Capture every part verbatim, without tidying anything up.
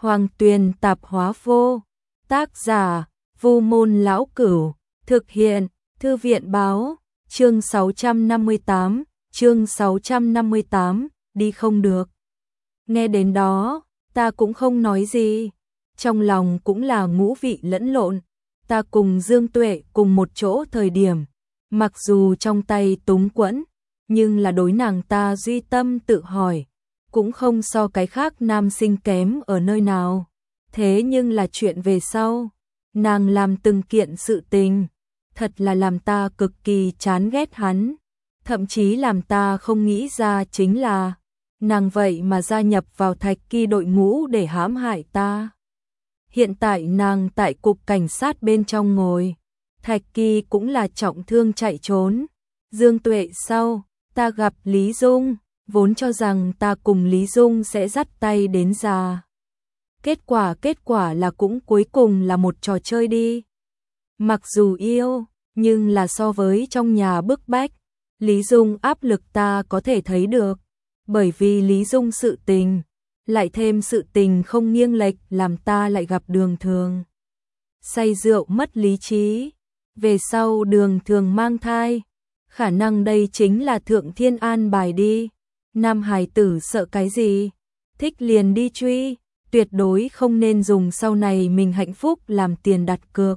Hoàng Tuyền Tạp Hóa Vô. Tác giả: Vu Môn Lão Cửu. Thực hiện: Thư viện Báo. Chương sáu trăm năm mươi tám, chương sáu trăm năm mươi tám, đi không được. Nghe đến đó, ta cũng không nói gì. Trong lòng cũng là ngũ vị lẫn lộn. Ta cùng Dương Tuệ cùng một chỗ thời điểm, mặc dù trong tay túng quẫn, nhưng là đối nàng ta duy tâm tự hỏi, cũng không so cái khác nam sinh kém ở nơi nào. Thế nhưng là chuyện về sau, nàng làm từng kiện sự tình, thật là làm ta cực kỳ chán ghét hắn. Thậm chí làm ta không nghĩ ra chính là, nàng vậy mà gia nhập vào Thạch Kỳ đội ngũ để hãm hại ta. Hiện tại nàng tại cục cảnh sát bên trong ngồi, Thạch Kỳ cũng là trọng thương chạy trốn. Dương Tuệ sau, ta gặp Lý Dung, vốn cho rằng ta cùng Lý Dung sẽ dắt tay đến già. Kết quả kết quả là cũng cuối cùng là một trò chơi đi. Mặc dù yêu, nhưng là so với trong nhà bức bách, Lý Dung áp lực ta có thể thấy được. Bởi vì Lý Dung sự tình, lại thêm sự tình không nghiêng lệch làm ta lại gặp Đường Thường. Say rượu mất lý trí, về sau Đường Thường mang thai. Khả năng đây chính là thượng thiên an bài đi. Nam hài tử sợ cái gì? Thích liền đi truy, tuyệt đối không nên dùng sau này mình hạnh phúc làm tiền đặt cược.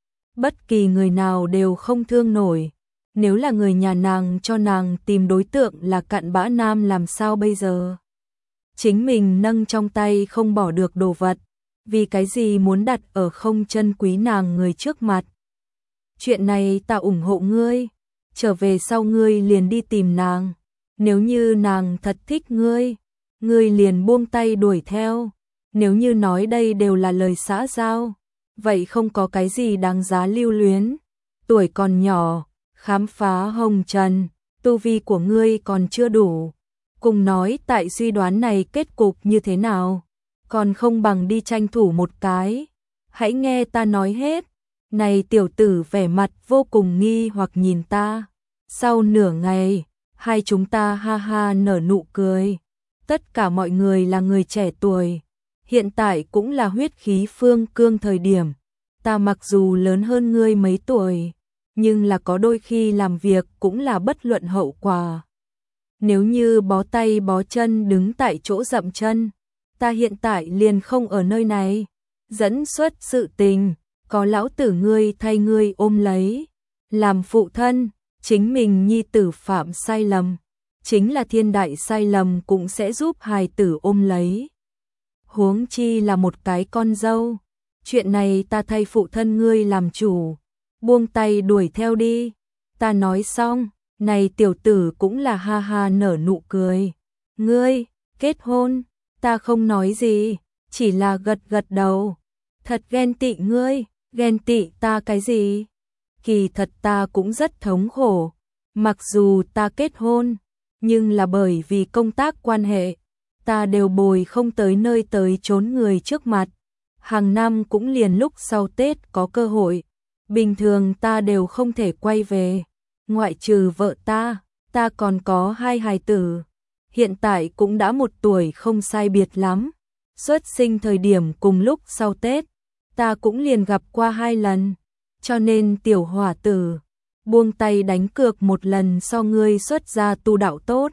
Bất kỳ người nào đều không thương nổi. Nếu là người nhà nàng cho nàng tìm đối tượng là cặn bã nam làm sao bây giờ? Chính mình nâng trong tay không bỏ được đồ vật, vì cái gì muốn đặt ở không chân quý nàng người trước mặt? Chuyện này ta ủng hộ ngươi, trở về sau ngươi liền đi tìm nàng. Nếu như nàng thật thích ngươi, ngươi liền buông tay đuổi theo. Nếu như nói đây đều là lời xã giao, vậy không có cái gì đáng giá lưu luyến. Tuổi còn nhỏ, khám phá hồng trần, tu vi của ngươi còn chưa đủ. Cùng nói tại suy đoán này kết cục như thế nào, còn không bằng đi tranh thủ một cái. Hãy nghe ta nói hết. Này tiểu tử vẻ mặt vô cùng nghi hoặc nhìn ta. Sau nửa ngày, hai chúng ta ha ha nở nụ cười. Tất cả mọi người là người trẻ tuổi, hiện tại cũng là huyết khí phương cương thời điểm. Ta mặc dù lớn hơn ngươi mấy tuổi, nhưng là có đôi khi làm việc cũng là bất luận hậu quả. Nếu như bó tay bó chân đứng tại chỗ dậm chân, ta hiện tại liền không ở nơi này. Dẫn xuất sự tình, có lão tử ngươi thay ngươi ôm lấy. Làm phụ thân, chính mình nhi tử phạm sai lầm, chính là thiên đại sai lầm cũng sẽ giúp hài tử ôm lấy. Huống chi là một cái con dâu. Chuyện này ta thay phụ thân ngươi làm chủ, buông tay đuổi theo đi. Ta nói xong, này tiểu tử cũng là ha ha nở nụ cười. Ngươi, kết hôn, ta không nói gì, chỉ là gật gật đầu. Thật ghen tị ngươi, ghen tị ta cái gì? Kỳ thật ta cũng rất thống khổ. Mặc dù ta kết hôn, nhưng là bởi vì công tác quan hệ, ta đều bồi không tới nơi tới chốn người trước mặt. Hàng năm cũng liền lúc sau Tết có cơ hội, bình thường ta đều không thể quay về. Ngoại trừ vợ ta, ta còn có hai hài tử. Hiện tại cũng đã một tuổi không sai biệt lắm. Xuất sinh thời điểm cùng lúc sau Tết, ta cũng liền gặp qua hai lần. Cho nên tiểu hỏa tử, buông tay đánh cược một lần so ngươi xuất gia tu đạo tốt.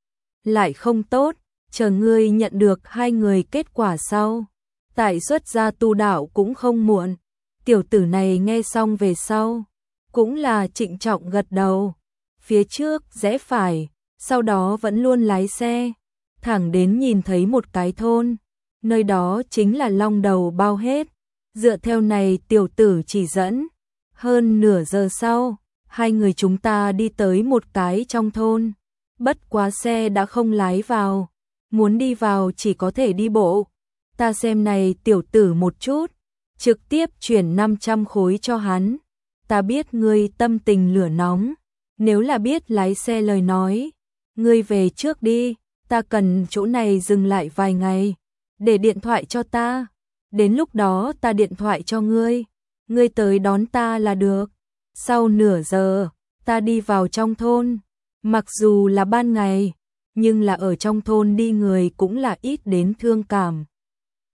Lại không tốt, chờ ngươi nhận được hai người kết quả sau. Tại xuất gia tu đạo cũng không muộn. Tiểu tử này nghe xong về sau, cũng là trịnh trọng gật đầu. Phía trước rẽ phải, sau đó vẫn luôn lái xe, thẳng đến nhìn thấy một cái thôn. Nơi đó chính là Long Đầu Bao Hết. Dựa theo này tiểu tử chỉ dẫn, hơn nửa giờ sau, hai người chúng ta đi tới một cái trong thôn. Bất quá xe đã không lái vào, muốn đi vào chỉ có thể đi bộ. Ta xem này tiểu tử một chút, trực tiếp chuyển năm trăm khối cho hắn. Ta biết ngươi tâm tình lửa nóng, nếu là biết lái xe lời nói, ngươi về trước đi, ta cần chỗ này dừng lại vài ngày, để điện thoại cho ta. Đến lúc đó ta điện thoại cho ngươi, ngươi tới đón ta là được. Sau nửa giờ, ta đi vào trong thôn, mặc dù là ban ngày, nhưng là ở trong thôn đi người cũng là ít đến thương cảm.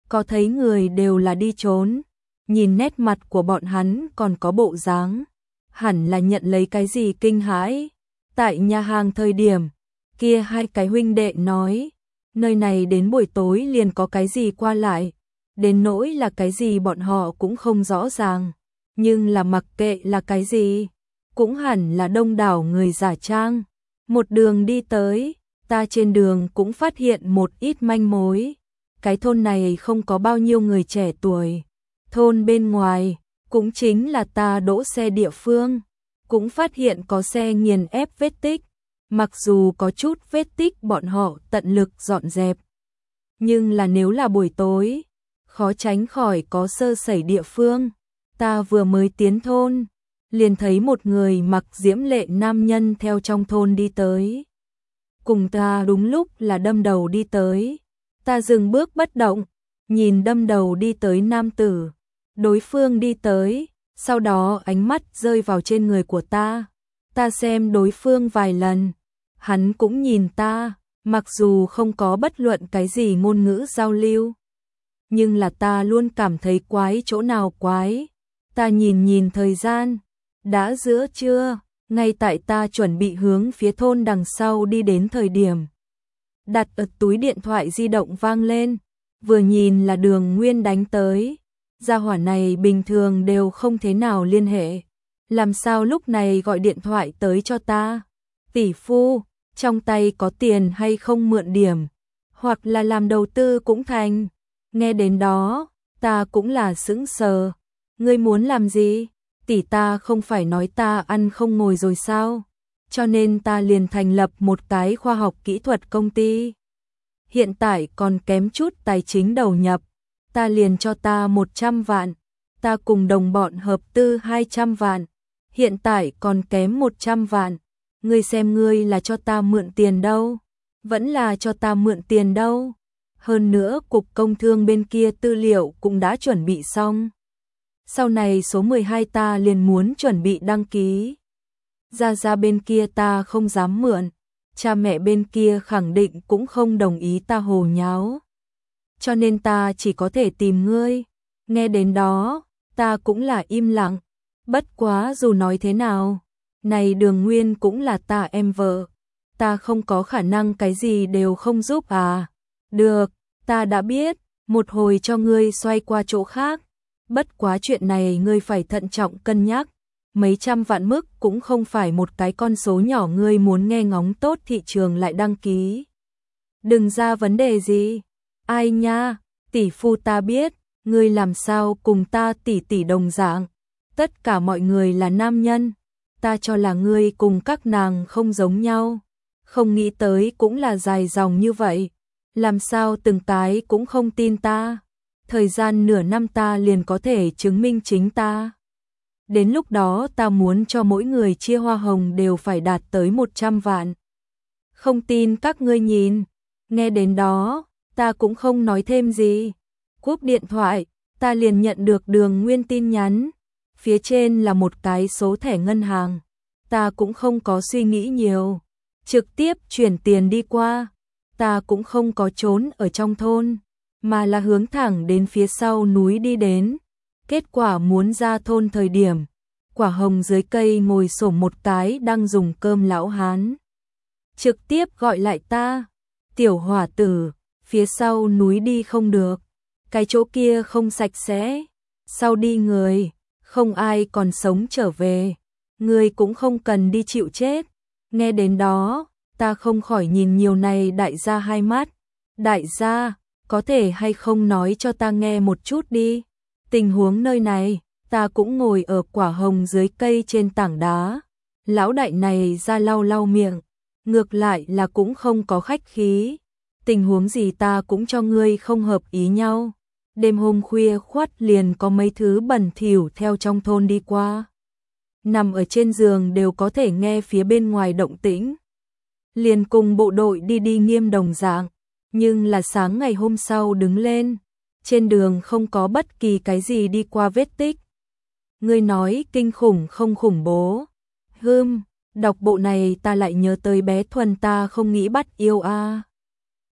có thấy người đều là đi trốn, nhìn nét mặt của bọn hắn còn có bộ dáng, hẳn là nhận lấy cái gì kinh hãi. Tại nhà hàng thời điểm, kia hai cái huynh đệ nói, nơi này đến buổi tối liền có cái gì qua lại, đến nỗi là cái gì bọn họ cũng không rõ ràng, nhưng là mặc kệ là cái gì, cũng hẳn là đông đảo người giả trang. Một đường đi tới, ta trên đường cũng phát hiện một ít manh mối. Cái thôn này không có bao nhiêu người trẻ tuổi. Thôn bên ngoài, cũng chính là ta đỗ xe địa phương, cũng phát hiện có xe nghiền ép vết tích. Mặc dù có chút vết tích bọn họ tận lực dọn dẹp, nhưng là nếu là buổi tối, khó tránh khỏi có sơ sẩy địa phương. Ta vừa mới tiến thôn, liền thấy một người mặc diễm lệ nam nhân theo trong thôn đi tới. Cùng ta đúng lúc là đâm đầu đi tới. Ta dừng bước bất động, nhìn đâm đầu đi tới nam tử. Đối phương đi tới, sau đó ánh mắt rơi vào trên người của ta. Ta xem đối phương vài lần, hắn cũng nhìn ta, mặc dù không có bất luận cái gì ngôn ngữ giao lưu. Nhưng là ta luôn cảm thấy quái chỗ nào quái. Ta nhìn nhìn thời gian, đã giữa trưa, ngay tại ta chuẩn bị hướng phía thôn đằng sau đi đến thời điểm. Đặt ở túi điện thoại di động vang lên, vừa nhìn là Đường Nguyên đánh tới. Gia hỏa này bình thường đều không thế nào liên hệ, làm sao lúc này gọi điện thoại tới cho ta? Tỷ phu, trong tay có tiền hay không mượn điểm, hoặc là làm đầu tư cũng thành. Nghe đến đó, ta cũng là sững sờ. Ngươi muốn làm gì? Tỷ ta không phải nói ta ăn không ngồi rồi sao? Cho nên ta liền thành lập một cái khoa học kỹ thuật công ty. Hiện tại còn kém chút tài chính đầu nhập, ta liền cho ta một trăm vạn, ta cùng đồng bọn hợp tư hai trăm vạn, hiện tại còn kém một trăm vạn. Ngươi xem ngươi là cho ta mượn tiền đâu, vẫn là cho ta mượn tiền đâu. Hơn nữa cục công thương bên kia tư liệu cũng đã chuẩn bị xong. Sau này số mười hai ta liền muốn chuẩn bị đăng ký. Gia Gia bên kia ta không dám mượn, cha mẹ bên kia khẳng định cũng không đồng ý ta hồ nháo. Cho nên ta chỉ có thể tìm ngươi. Nghe đến đó, ta cũng là im lặng. Bất quá dù nói thế nào, này Đường Nguyên cũng là ta em vợ. Ta không có khả năng cái gì đều không giúp à. Được, ta đã biết, một hồi cho ngươi xoay qua chỗ khác. Bất quá chuyện này ngươi phải thận trọng cân nhắc. Mấy trăm vạn mức cũng không phải một cái con số nhỏ, ngươi muốn nghe ngóng tốt thị trường lại đăng ký. Đừng ra vấn đề gì. Ai nha, tỷ phu ta biết, ngươi làm sao cùng ta tỷ tỷ đồng dạng. Tất cả mọi người là nam nhân, ta cho là ngươi cùng các nàng không giống nhau. Không nghĩ tới cũng là dài dòng như vậy. Làm sao từng cái cũng không tin ta. Thời gian nửa năm ta liền có thể chứng minh chính ta. Đến lúc đó ta muốn cho mỗi người chia hoa hồng đều phải đạt tới một trăm vạn. Không tin các ngươi nhìn. Nghe đến đó, ta cũng không nói thêm gì. Cúp điện thoại, ta liền nhận được Đường Nguyên tin nhắn. Phía trên là một cái số thẻ ngân hàng. Ta cũng không có suy nghĩ nhiều, trực tiếp chuyển tiền đi qua. Ta cũng không có trốn ở trong thôn, mà là hướng thẳng đến phía sau núi đi đến. Kết quả muốn ra thôn thời điểm, quả hồng dưới cây ngồi xổm một cái đang dùng cơm lão hán. Trực tiếp gọi lại ta, tiểu hỏa tử, phía sau núi đi không được, cái chỗ kia không sạch sẽ, sau đi người, không ai còn sống trở về, người cũng không cần đi chịu chết. Nghe đến đó, ta không khỏi nhìn nhiều này đại gia hai mắt. Đại gia, có thể hay không nói cho ta nghe một chút đi. Tình huống nơi này, ta cũng ngồi ở quả hồng dưới cây trên tảng đá. Lão đại này ra lau lau miệng, ngược lại là cũng không có khách khí. Tình huống gì ta cũng cho ngươi không hợp ý nhau. Đêm hôm khuya khoắt liền có mấy thứ bẩn thỉu theo trong thôn đi qua. Nằm ở trên giường đều có thể nghe phía bên ngoài động tĩnh. Liền cùng bộ đội đi đi nghiêm đồng dạng. Nhưng là sáng ngày hôm sau đứng lên, trên đường không có bất kỳ cái gì đi qua vết tích. Ngươi nói kinh khủng không khủng bố? Hừm, đọc bộ này ta lại nhớ tới bé Thuần ta không nghĩ bắt yêu a. À.